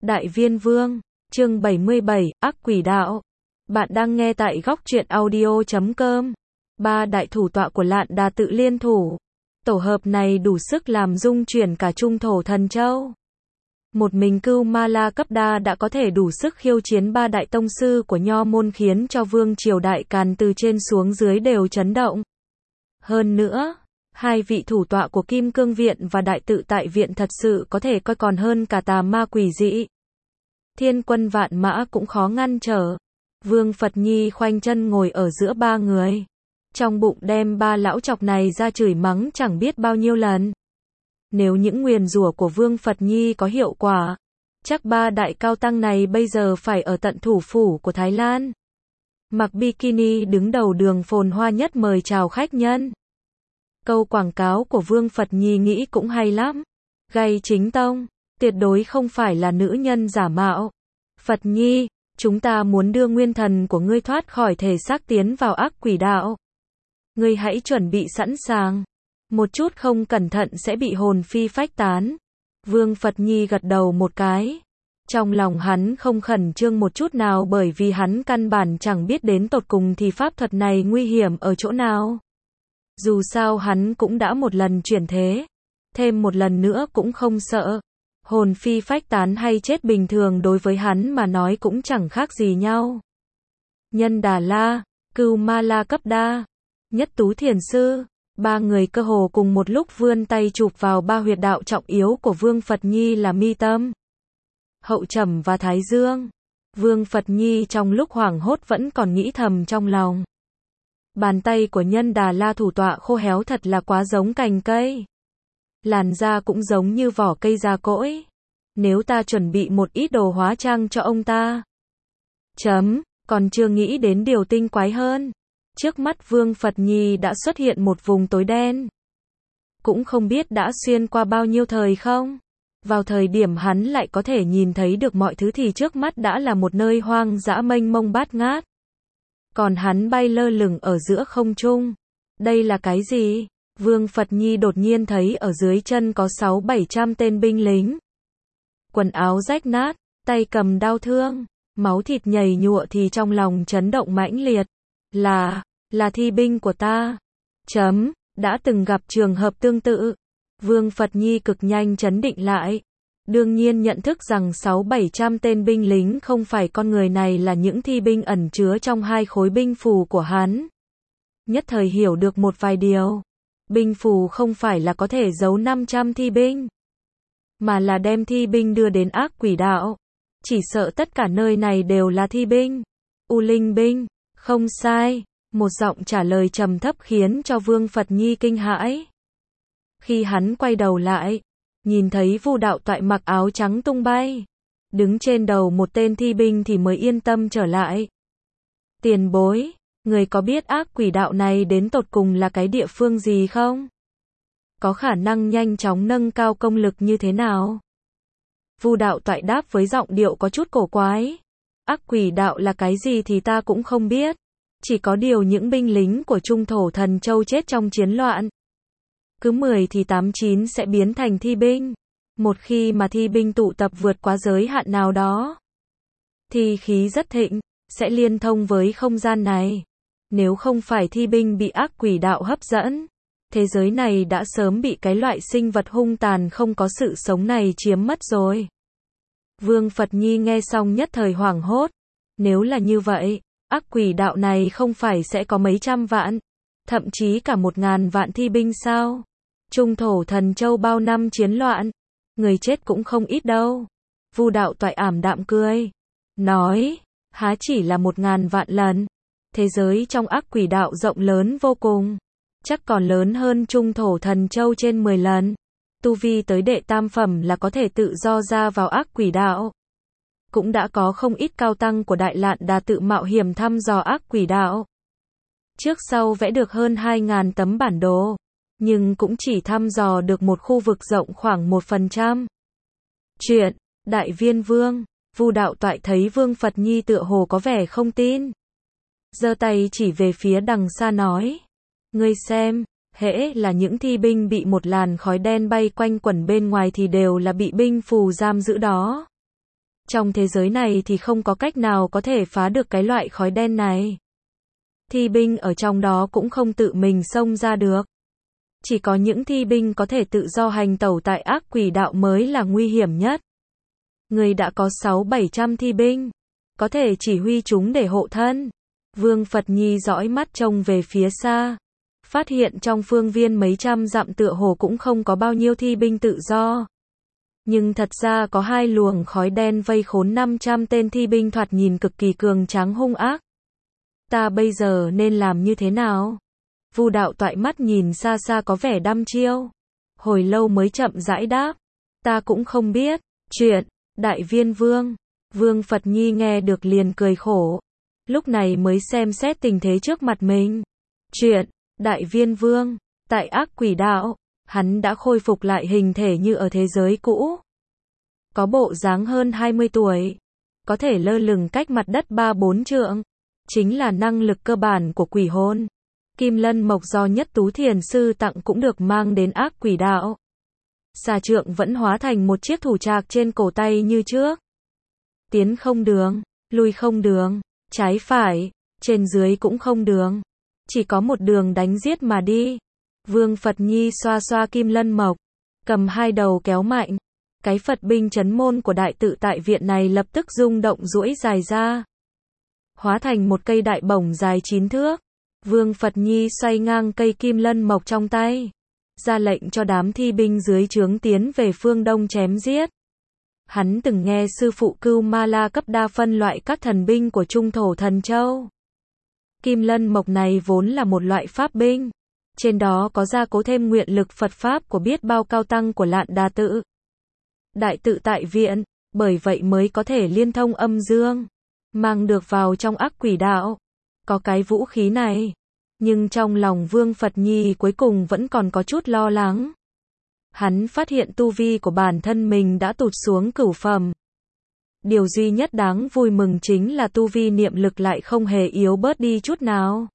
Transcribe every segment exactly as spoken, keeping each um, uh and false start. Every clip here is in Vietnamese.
Đại Viên Vương, chương bảy mươi bảy, Ác Quỷ Đạo. Bạn đang nghe tại góc truyện audio chấm com. Ba đại thủ tọa của Lạn Đà tự liên thủ. Tổ hợp này đủ sức làm rung chuyển cả trung thổ thần châu. Một mình Cưu Ma La cấp đa đã có thể đủ sức khiêu chiến ba đại tông sư của Nho môn, khiến cho vương triều Đại Càn từ trên xuống dưới đều chấn động. Hơn nữa, hai vị thủ tọa của Kim Cương Viện và Đại Tự Tại Viện thật sự có thể coi còn hơn cả tà ma quỷ dị. Thiên quân vạn mã cũng khó ngăn trở. Vương Phật Nhi khoanh chân ngồi ở giữa ba người. Trong bụng đem ba lão chọc này ra chửi mắng chẳng biết bao nhiêu lần. Nếu những nguyền rủa của Vương Phật Nhi có hiệu quả, chắc ba đại cao tăng này bây giờ phải ở tận thủ phủ của Thái Lan. Mặc bikini đứng đầu đường phồn hoa nhất mời chào khách nhân. Câu quảng cáo của Vương Phật Nhi nghĩ cũng hay lắm. Gay chính tông, tuyệt đối không phải là nữ nhân giả mạo. Phật Nhi, chúng ta muốn đưa nguyên thần của ngươi thoát khỏi thể xác tiến vào ác quỷ đạo. Ngươi hãy chuẩn bị sẵn sàng. Một chút không cẩn thận sẽ bị hồn phi phách tán. Vương Phật Nhi gật đầu một cái. Trong lòng hắn không khẩn trương một chút nào, bởi vì hắn căn bản chẳng biết đến tột cùng thì pháp thuật này nguy hiểm ở chỗ nào. Dù sao hắn cũng đã một lần chuyển thế, thêm một lần nữa cũng không sợ. Hồn phi phách tán hay chết bình thường đối với hắn mà nói cũng chẳng khác gì nhau. Nhân Đà La, Cưu Ma La cấp đa, Nhất Tú Thiền Sư, ba người cơ hồ cùng một lúc vươn tay chụp vào ba huyệt đạo trọng yếu của Vương Phật Nhi là mi tâm, hậu trầm và thái dương. Vương Phật Nhi trong lúc hoảng hốt vẫn còn nghĩ thầm trong lòng. Bàn tay của Nhân Đà La thủ tọa khô héo thật là quá giống cành cây. Làn da cũng giống như vỏ cây già cỗi. Nếu ta chuẩn bị một ít đồ hóa trang cho ông ta. Chấm, còn chưa nghĩ đến điều tinh quái hơn. Trước mắt Vương Phật Nhi đã xuất hiện một vùng tối đen. Cũng không biết đã xuyên qua bao nhiêu thời không. Vào thời điểm hắn lại có thể nhìn thấy được mọi thứ thì trước mắt đã là một nơi hoang dã mênh mông bát ngát. Còn hắn bay lơ lửng ở giữa không trung. Đây là cái gì? Vương Phật Nhi đột nhiên thấy ở dưới chân có sáu bảy trăm tên binh lính. Quần áo rách nát, tay cầm đao thương, máu thịt nhầy nhụa thì trong lòng chấn động mãnh liệt. Là, là thi binh của ta. Chấm, đã từng gặp trường hợp tương tự. Vương Phật Nhi cực nhanh chấn định lại. Đương nhiên nhận thức rằng sáu bảy trăm tên binh lính không phải con người này là những thi binh ẩn chứa trong hai khối binh phù của hắn. Nhất thời hiểu được một vài điều. Binh phù không phải là có thể giấu năm trăm thi binh, mà là đem thi binh đưa đến ác quỷ đạo. Chỉ sợ tất cả nơi này đều là thi binh. U linh binh, không sai. Một giọng trả lời trầm thấp khiến cho Vương Phật Nhi kinh hãi. Khi hắn quay đầu lại, nhìn thấy Vu đạo toại mặc áo trắng tung bay, đứng trên đầu một tên thi binh thì mới yên tâm trở lại. Tiền bối, người có biết ác quỷ đạo này đến tột cùng là cái địa phương gì không? Có khả năng nhanh chóng nâng cao công lực như thế nào? Vu đạo toại đáp với giọng điệu có chút cổ quái. Ác quỷ đạo là cái gì thì ta cũng không biết. Chỉ có điều những binh lính của trung thổ thần châu chết trong chiến loạn. Cứ mười thì tám chín sẽ biến thành thi binh. Một khi mà thi binh tụ tập vượt quá giới hạn nào đó, thi khí rất thịnh, sẽ liên thông với không gian này. Nếu không phải thi binh bị ác quỷ đạo hấp dẫn, thế giới này đã sớm bị cái loại sinh vật hung tàn không có sự sống này chiếm mất rồi. Vương Phật Nhi nghe xong nhất thời hoảng hốt. Nếu là như vậy, ác quỷ đạo này không phải sẽ có mấy trăm vạn, thậm chí cả một ngàn vạn thi binh sao? Trung thổ thần châu bao năm chiến loạn, người chết cũng không ít đâu. Vu đạo toại ảm đạm cười, nói, há chỉ là một ngàn vạn lần. Thế giới trong ác quỷ đạo rộng lớn vô cùng, chắc còn lớn hơn trung thổ thần châu trên mười lần. Tu vi tới đệ tam phẩm là có thể tự do ra vào ác quỷ đạo. Cũng đã có không ít cao tăng của Đại Lạn Đà tự mạo hiểm thăm dò ác quỷ đạo. Trước sau vẽ được hơn hai ngàn tấm bản đồ, nhưng cũng chỉ thăm dò được một khu vực rộng khoảng một phần trăm. Chuyện, Đại Viên Vương, Vu đạo toại thấy Vương Phật Nhi tựa hồ có vẻ không tin. Giơ tay chỉ về phía đằng xa nói. Ngươi xem, hễ là những thi binh bị một làn khói đen bay quanh quẩn bên ngoài thì đều là bị binh phù giam giữ đó. Trong thế giới này thì không có cách nào có thể phá được cái loại khói đen này. Thi binh ở trong đó cũng không tự mình xông ra được. Chỉ có những thi binh có thể tự do hành tẩu tại ác quỷ đạo mới là nguy hiểm nhất. Người đã có sáu bảy trăm thi binh, có thể chỉ huy chúng để hộ thân. Vương Phật Nhi dõi mắt trông về phía xa, phát hiện trong phương viên mấy trăm dặm tựa hồ cũng không có bao nhiêu thi binh tự do. Nhưng thật ra có hai luồng khói đen vây khốn năm trăm tên thi binh thoạt nhìn cực kỳ cường tráng hung ác. Ta bây giờ nên làm như thế nào? Vu đạo toại mắt nhìn xa xa có vẻ đăm chiêu. Hồi lâu mới chậm rãi đáp. Ta cũng không biết. Chuyện, Đại Viên Vương. Vương Phật Nhi nghe được liền cười khổ. Lúc này mới xem xét tình thế trước mặt mình. Chuyện, Đại Viên Vương. Tại ác quỷ đạo, hắn đã khôi phục lại hình thể như ở thế giới cũ. Có bộ dáng hơn hai mươi tuổi. Có thể lơ lửng cách mặt đất ba bốn trượng. Chính là năng lực cơ bản của quỷ hồn. Kim lân mộc do Nhất Tú Thiền Sư tặng cũng được mang đến ác quỷ đạo. Xà trượng vẫn hóa thành một chiếc thủ trạc trên cổ tay như trước. Tiến không đường, lui không đường, trái phải, trên dưới cũng không đường. Chỉ có một đường đánh giết mà đi. Vương Phật Nhi xoa xoa kim lân mộc, cầm hai đầu kéo mạnh. Cái Phật binh trấn môn của đại tự tại viện này lập tức rung động duỗi dài ra. Hóa thành một cây đại bổng dài chín thước. Vương Phật Nhi xoay ngang cây kim lân mộc trong tay, ra lệnh cho đám thi binh dưới trướng tiến về phương đông chém giết. Hắn từng nghe sư phụ Cưu Ma La cấp đa phân loại các thần binh của Trung Thổ Thần Châu. Kim lân mộc này vốn là một loại pháp binh, trên đó có gia cố thêm nguyện lực Phật pháp của biết bao cao tăng của Lạn Đà Tự. Đại tự tại viện, bởi vậy mới có thể liên thông âm dương, mang được vào trong ác quỷ đạo. Có cái vũ khí này, nhưng trong lòng Vương Phật Nhi cuối cùng vẫn còn có chút lo lắng. Hắn phát hiện tu vi của bản thân mình đã tụt xuống cửu phẩm. Điều duy nhất đáng vui mừng chính là tu vi niệm lực lại không hề yếu bớt đi chút nào.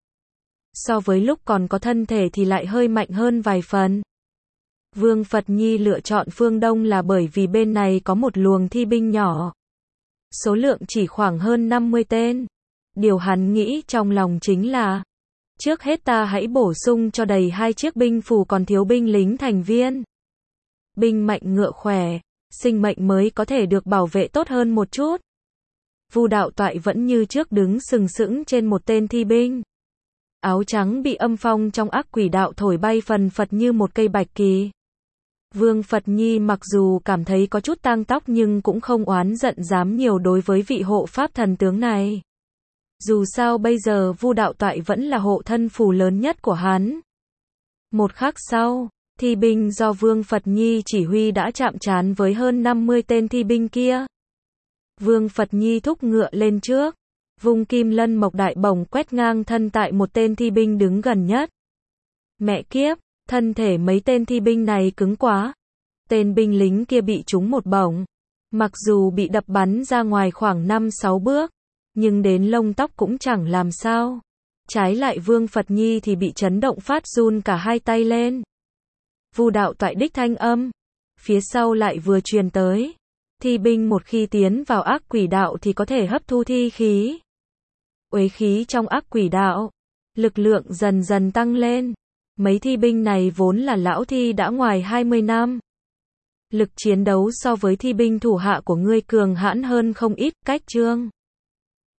So với lúc còn có thân thể thì lại hơi mạnh hơn vài phần. Vương Phật Nhi lựa chọn phương Đông là bởi vì bên này có một luồng thi binh nhỏ. Số lượng chỉ khoảng hơn năm mươi tên. Điều hắn nghĩ trong lòng chính là, trước hết ta hãy bổ sung cho đầy hai chiếc binh phù còn thiếu binh lính thành viên. Binh mạnh ngựa khỏe, sinh mệnh mới có thể được bảo vệ tốt hơn một chút. Vu đạo toại vẫn như trước đứng sừng sững trên một tên thi binh. Áo trắng bị âm phong trong ác quỷ đạo thổi bay phần phật như một cây bạch kỳ. Vương Phật Nhi mặc dù cảm thấy có chút tang tóc nhưng cũng không oán giận dám nhiều đối với vị hộ pháp thần tướng này. Dù sao bây giờ Vu đạo toại vẫn là hộ thân phù lớn nhất của hắn. Một khắc sau, thi binh do Vương Phật Nhi chỉ huy đã chạm trán với hơn năm mươi tên thi binh kia. Vương Phật Nhi thúc ngựa lên trước, vung kim lân mộc đại bổng quét ngang thân tại một tên thi binh đứng gần nhất. Mẹ kiếp, thân thể mấy tên thi binh này cứng quá. Tên binh lính kia bị trúng một bổng. Mặc dù bị đập bắn ra ngoài khoảng năm sáu bước, nhưng đến lông tóc cũng chẳng làm sao. Trái lại Vương Phật Nhi thì bị chấn động phát run cả hai tay lên. Vu đạo toại đích thanh âm, phía sau lại vừa truyền tới. Thi binh một khi tiến vào ác quỷ đạo thì có thể hấp thu thi khí. Uế khí trong ác quỷ đạo, lực lượng dần dần tăng lên. Mấy thi binh này vốn là lão thi đã ngoài hai mươi năm. Lực chiến đấu so với thi binh thủ hạ của ngươi cường hãn hơn không ít, cách chương.